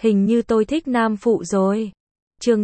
Hình như tôi thích nam phụ rồi. Chương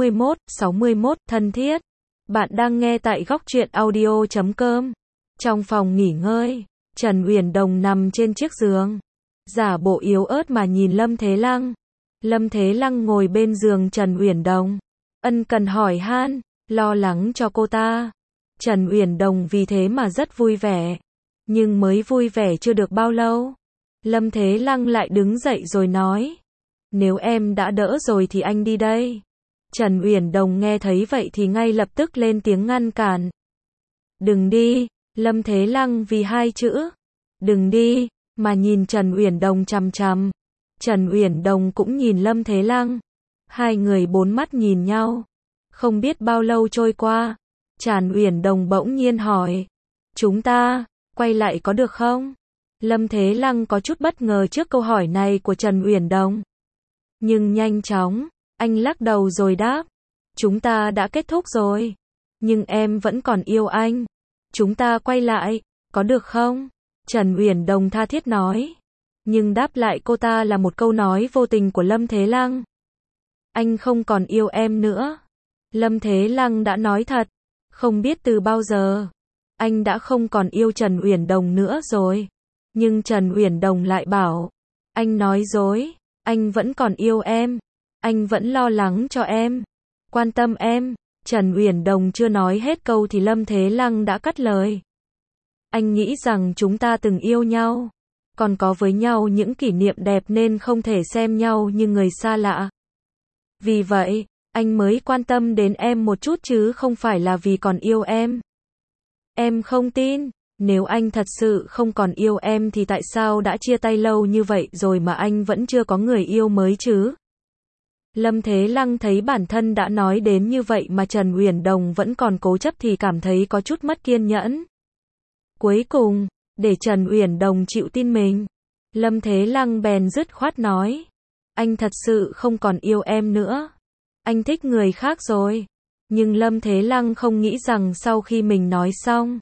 61, thân thiết. Bạn đang nghe tại góc truyện audio.com. Trong phòng nghỉ ngơi, Trần Uyển Đồng nằm trên chiếc giường, giả bộ yếu ớt mà nhìn Lâm Thế Lăng. Lâm Thế Lăng ngồi bên giường Trần Uyển Đồng, ân cần hỏi han, lo lắng cho cô ta. Trần Uyển Đồng vì thế mà rất vui vẻ. Nhưng mới vui vẻ chưa được bao lâu, Lâm Thế Lăng lại đứng dậy rồi nói, nếu em đã đỡ rồi thì anh đi đây. Trần Uyển Đồng nghe thấy vậy thì ngay lập tức lên tiếng ngăn cản. Đừng đi. Lâm Thế Lăng vì hai chữ đừng đi mà nhìn Trần Uyển Đồng chằm chằm. Trần Uyển Đồng cũng nhìn Lâm Thế Lăng. Hai người bốn mắt nhìn nhau. Không biết bao lâu trôi qua, Trần Uyển Đồng bỗng nhiên hỏi, chúng ta quay lại có được không? Lâm Thế Lăng có chút bất ngờ trước câu hỏi này của Trần Uyển Đồng. Nhưng nhanh chóng, anh lắc đầu rồi đáp, chúng ta đã kết thúc rồi. Nhưng em vẫn còn yêu anh. Chúng ta quay lại, có được không? Trần Uyển Đồng tha thiết nói. Nhưng đáp lại cô ta là một câu nói vô tình của Lâm Thế Lăng. Anh không còn yêu em nữa. Lâm Thế Lăng đã nói thật. Không biết từ bao giờ, anh đã không còn yêu Trần Uyển Đồng nữa rồi. Nhưng Trần Uyển Đồng lại bảo, anh nói dối, anh vẫn còn yêu em. Anh vẫn lo lắng cho em, quan tâm em. Trần Uyển Đồng chưa nói hết câu thì Lâm Thế Lăng đã cắt lời. Anh nghĩ rằng chúng ta từng yêu nhau, còn có với nhau những kỷ niệm đẹp nên không thể xem nhau như người xa lạ. Vì vậy, anh mới quan tâm đến em một chút chứ không phải là vì còn yêu em. Em không tin, nếu anh thật sự không còn yêu em thì tại sao đã chia tay lâu như vậy rồi mà anh vẫn chưa có người yêu mới chứ? Lâm Thế Lăng thấy bản thân đã nói đến như vậy mà Trần Uyển Đồng vẫn còn cố chấp thì cảm thấy có chút mất kiên nhẫn. Cuối cùng, để Trần Uyển Đồng chịu tin mình, Lâm Thế Lăng bèn dứt khoát nói, anh thật sự không còn yêu em nữa. Anh thích người khác rồi. Nhưng Lâm Thế Lăng không nghĩ rằng sau khi mình nói xong,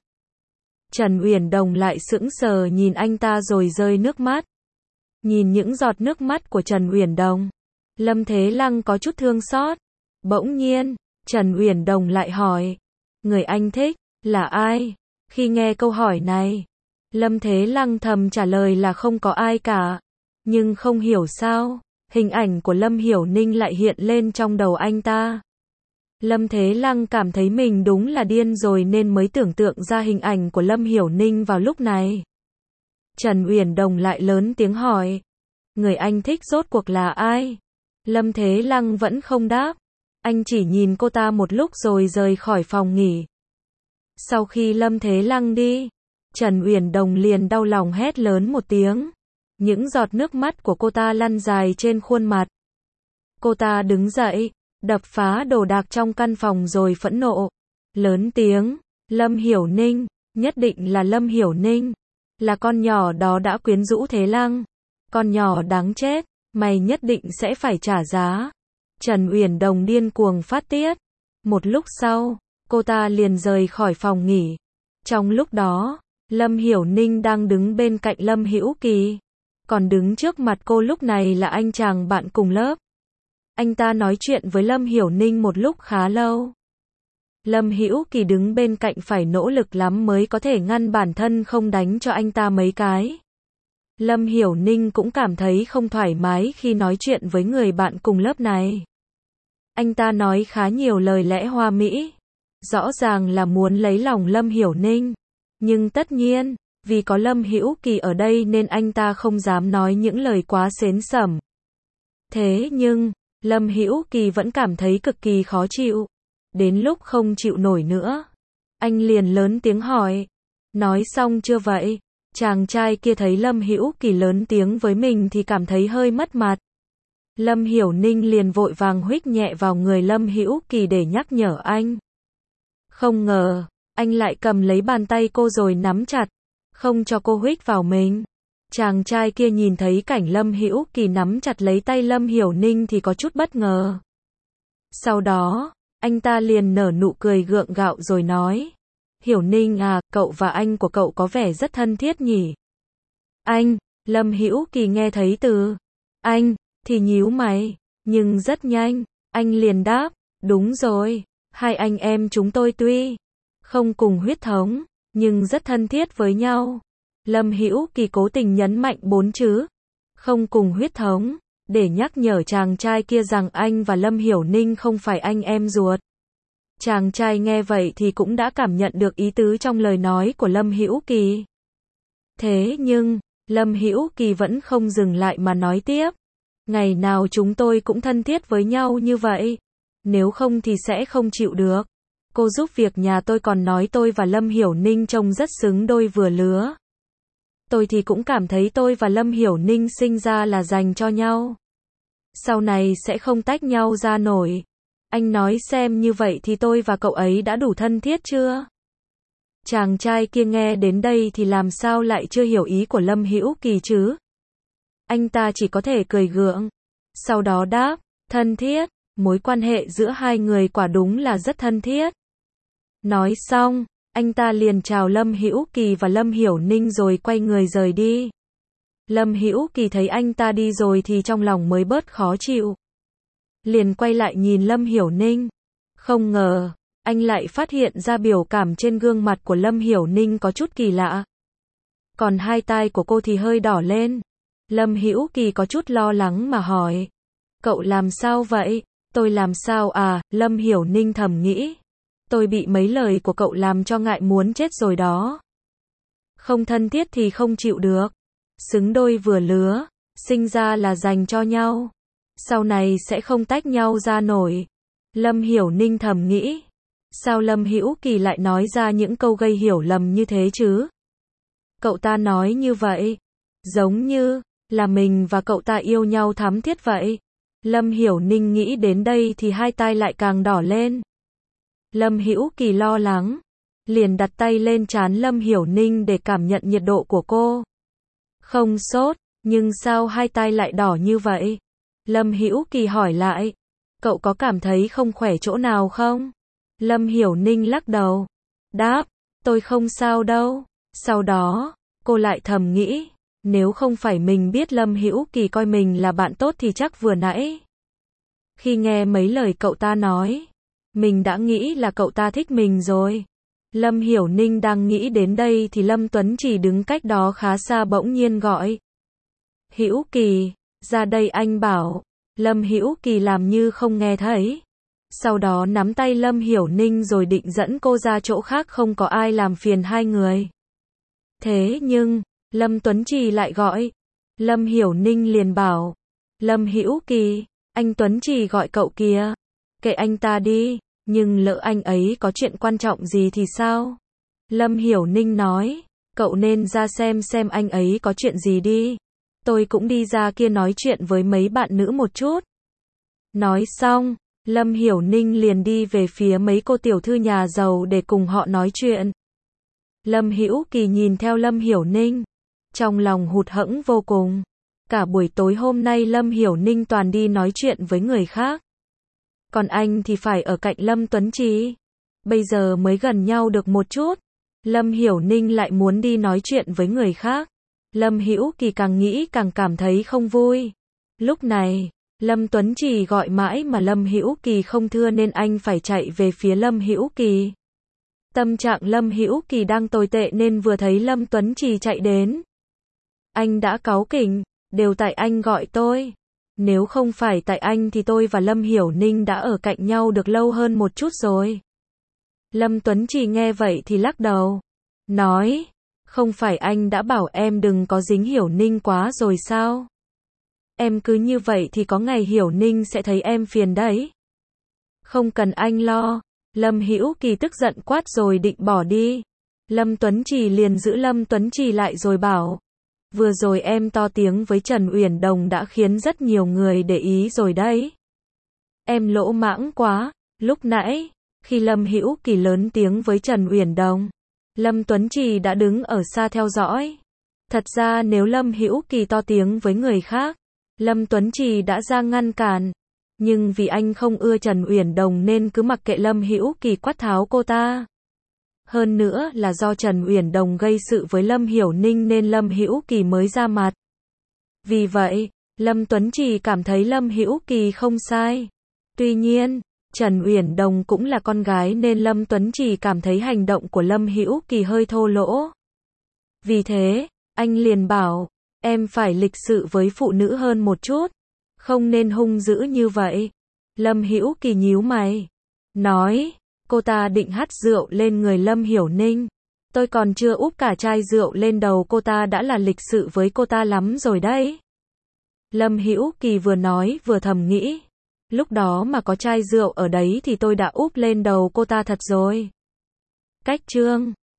Trần Uyển Đồng lại sững sờ nhìn anh ta rồi rơi nước mắt. Nhìn những giọt nước mắt của Trần Uyển Đồng, Lâm Thế Lăng có chút thương xót. Bỗng nhiên, Trần Uyển Đồng lại hỏi, người anh thích là ai? Khi nghe câu hỏi này, Lâm Thế Lăng thầm trả lời là không có ai cả. Nhưng không hiểu sao, hình ảnh của Lâm Hiểu Ninh lại hiện lên trong đầu anh ta. Lâm Thế Lăng cảm thấy mình đúng là điên rồi nên mới tưởng tượng ra hình ảnh của Lâm Hiểu Ninh vào lúc này. Trần Uyển Đồng lại lớn tiếng hỏi, người anh thích rốt cuộc là ai? Lâm Thế Lăng vẫn không đáp. Anh chỉ nhìn cô ta một lúc rồi rời khỏi phòng nghỉ. Sau khi Lâm Thế Lăng đi, Trần Uyển Đồng liền đau lòng hét lớn một tiếng. Những giọt nước mắt của cô ta lăn dài trên khuôn mặt. Cô ta đứng dậy, đập phá đồ đạc trong căn phòng rồi phẫn nộ. Lớn tiếng, Lâm Hiểu Ninh, nhất định là Lâm Hiểu Ninh. Là con nhỏ đó đã quyến rũ Thế Lăng. Con nhỏ đáng chết, mày nhất định sẽ phải trả giá. Trần Uyển Đồng điên cuồng phát tiết. Một lúc sau, cô ta liền rời khỏi phòng nghỉ. Trong lúc đó, Lâm Hiểu Ninh đang đứng bên cạnh Lâm Hữu Kỳ. Còn đứng trước mặt cô lúc này là anh chàng bạn cùng lớp. Anh ta nói chuyện với Lâm Hiểu Ninh một lúc khá lâu. Lâm Hữu Kỳ đứng bên cạnh phải nỗ lực lắm mới có thể ngăn bản thân không đánh cho anh ta mấy cái. Lâm Hiểu Ninh cũng cảm thấy không thoải mái khi nói chuyện với người bạn cùng lớp này. Anh ta nói khá nhiều lời lẽ hoa mỹ. Rõ ràng là muốn lấy lòng Lâm Hiểu Ninh. Nhưng tất nhiên, vì có Lâm Hữu Kỳ ở đây nên anh ta không dám nói những lời quá sến sẩm. Thế nhưng, Lâm Hữu Kỳ vẫn cảm thấy cực kỳ khó chịu. Đến lúc không chịu nổi nữa, anh liền lớn tiếng hỏi, nói xong chưa vậy? Chàng trai kia thấy Lâm Hữu Kỳ lớn tiếng với mình thì cảm thấy hơi mất mặt. Lâm Hiểu Ninh liền vội vàng huých nhẹ vào người Lâm Hữu Kỳ để nhắc nhở anh. Không ngờ, anh lại cầm lấy bàn tay cô rồi nắm chặt, không cho cô huých vào mình. Chàng trai kia nhìn thấy cảnh Lâm Hữu Kỳ nắm chặt lấy tay Lâm Hiểu Ninh thì có chút bất ngờ. Sau đó, anh ta liền nở nụ cười gượng gạo rồi nói, Hiểu Ninh à, cậu và anh của cậu có vẻ rất thân thiết nhỉ? Anh, Lâm Hữu Kỳ nghe thấy từ anh thì nhíu mày, nhưng rất nhanh, anh liền đáp, đúng rồi, hai anh em chúng tôi tuy không cùng huyết thống, nhưng rất thân thiết với nhau. Lâm Hữu Kỳ cố tình nhấn mạnh 4 chữ, không cùng huyết thống, để nhắc nhở chàng trai kia rằng anh và Lâm Hiểu Ninh không phải anh em ruột. Chàng trai nghe vậy thì cũng đã cảm nhận được ý tứ trong lời nói của Lâm Hữu Kỳ. Thế nhưng, Lâm Hữu Kỳ vẫn không dừng lại mà nói tiếp. Ngày nào chúng tôi cũng thân thiết với nhau như vậy. Nếu không thì sẽ không chịu được. Cô giúp việc nhà tôi còn nói tôi và Lâm Hiểu Ninh trông rất xứng đôi vừa lứa. Tôi thì cũng cảm thấy tôi và Lâm Hiểu Ninh sinh ra là dành cho nhau. Sau này sẽ không tách nhau ra nổi. Anh nói xem như vậy thì tôi và cậu ấy đã đủ thân thiết chưa? Chàng trai kia nghe đến đây thì làm sao lại chưa hiểu ý của Lâm Hữu Kỳ chứ? Anh ta chỉ có thể cười gượng. Sau đó đáp, thân thiết, mối quan hệ giữa hai người quả đúng là rất thân thiết. Nói xong, anh ta liền chào Lâm Hữu Kỳ và Lâm Hiểu Ninh rồi quay người rời đi. Lâm Hữu Kỳ thấy anh ta đi rồi thì trong lòng mới bớt khó chịu. Liền quay lại nhìn Lâm Hiểu Ninh. Không ngờ, anh lại phát hiện ra biểu cảm trên gương mặt của Lâm Hiểu Ninh có chút kỳ lạ. Còn hai tai của cô thì hơi đỏ lên. Lâm Hữu Kỳ có chút lo lắng mà hỏi. Cậu làm sao vậy? Tôi làm sao à? Lâm Hiểu Ninh thầm nghĩ. Tôi bị mấy lời của cậu làm cho ngại muốn chết rồi đó. Không thân thiết thì không chịu được. Xứng đôi vừa lứa, sinh ra là dành cho nhau. Sau này sẽ không tách nhau ra nổi. Lâm Hiểu Ninh thầm nghĩ. Sao Lâm Hữu Kỳ lại nói ra những câu gây hiểu lầm như thế chứ? Cậu ta nói như vậy, giống như là mình và cậu ta yêu nhau thắm thiết vậy. Lâm Hiểu Ninh nghĩ đến đây thì hai tai lại càng đỏ lên. Lâm Hữu Kỳ lo lắng, liền đặt tay lên trán Lâm Hiểu Ninh để cảm nhận nhiệt độ của cô. Không sốt, nhưng sao hai tai lại đỏ như vậy? Lâm Hữu Kỳ hỏi lại, cậu có cảm thấy không khỏe chỗ nào không? Lâm Hiểu Ninh lắc đầu, đáp, tôi không sao đâu. Sau đó, cô lại thầm nghĩ, nếu không phải mình biết Lâm Hữu Kỳ coi mình là bạn tốt thì chắc vừa nãy, khi nghe mấy lời cậu ta nói, mình đã nghĩ là cậu ta thích mình rồi. Lâm Hiểu Ninh đang nghĩ đến đây thì Lâm Tuấn chỉ đứng cách đó khá xa bỗng nhiên gọi. Hữu Kỳ, ra đây anh bảo. Lâm Hữu Kỳ làm như không nghe thấy. Sau đó nắm tay Lâm Hiểu Ninh rồi định dẫn cô ra chỗ khác không có ai làm phiền hai người. Thế nhưng, Lâm Tuấn Trì lại gọi. Lâm Hiểu Ninh liền bảo. Lâm Hữu Kỳ, anh Tuấn Trì gọi cậu kìa. Kệ anh ta đi, nhưng lỡ anh ấy có chuyện quan trọng gì thì sao? Lâm Hiểu Ninh nói, cậu nên ra xem anh ấy có chuyện gì đi. Tôi cũng đi ra kia nói chuyện với mấy bạn nữ một chút. Nói xong, Lâm Hiểu Ninh liền đi về phía mấy cô tiểu thư nhà giàu để cùng họ nói chuyện. Lâm Hữu Kỳ nhìn theo Lâm Hiểu Ninh, trong lòng hụt hẫng vô cùng. Cả buổi tối hôm nay Lâm Hiểu Ninh toàn đi nói chuyện với người khác. Còn anh thì phải ở cạnh Lâm Tuấn Trì. Bây giờ mới gần nhau được một chút, Lâm Hiểu Ninh lại muốn đi nói chuyện với người khác. Lâm Hữu Kỳ càng nghĩ càng cảm thấy không vui. Lúc này, Lâm Tuấn Trì gọi mãi mà Lâm Hữu Kỳ không thưa nên anh phải chạy về phía Lâm Hữu Kỳ. Tâm trạng Lâm Hữu Kỳ đang tồi tệ nên vừa thấy Lâm Tuấn Trì chạy đến, anh đã cáu kỉnh, đều tại anh gọi tôi. Nếu không phải tại anh thì tôi và Lâm Hiểu Ninh đã ở cạnh nhau được lâu hơn một chút rồi. Lâm Tuấn Trì nghe vậy thì lắc đầu, nói, không phải anh đã bảo em đừng có dính Hiểu Ninh quá rồi sao? Em cứ như vậy thì có ngày Hiểu Ninh sẽ thấy em phiền đấy. Không cần anh lo. Lâm Hữu Kỳ tức giận quát rồi định bỏ đi. Lâm Tuấn Trì liền giữ Lâm Tuấn Trì lại rồi bảo, vừa rồi em to tiếng với Trần Uyển Đồng đã khiến rất nhiều người để ý rồi đấy. Em lỗ mãng quá. Lúc nãy, khi Lâm Hữu Kỳ lớn tiếng với Trần Uyển Đồng, Lâm Tuấn Trì đã đứng ở xa theo dõi. Thật ra nếu Lâm Hữu Kỳ to tiếng với người khác, Lâm Tuấn Trì đã ra ngăn cản. Nhưng vì anh không ưa Trần Uyển Đồng nên cứ mặc kệ Lâm Hữu Kỳ quát tháo cô ta. Hơn nữa là do Trần Uyển Đồng gây sự với Lâm Hiểu Ninh nên Lâm Hữu Kỳ mới ra mặt. Vì vậy, Lâm Tuấn Trì cảm thấy Lâm Hữu Kỳ không sai. Tuy nhiên, Trần Uyển Đồng cũng là con gái nên Lâm Tuấn Trì cảm thấy hành động của Lâm Hữu Kỳ hơi thô lỗ. Vì thế, anh liền bảo, em phải lịch sự với phụ nữ hơn một chút, không nên hung dữ như vậy. Lâm Hữu Kỳ nhíu mày, nói, cô ta định hắt rượu lên người Lâm Hiểu Ninh. Tôi còn chưa úp cả chai rượu lên đầu cô ta đã là lịch sự với cô ta lắm rồi đấy. Lâm Hữu Kỳ vừa nói vừa thầm nghĩ, lúc đó mà có chai rượu ở đấy thì tôi đã úp lên đầu cô ta thật rồi. Cách chương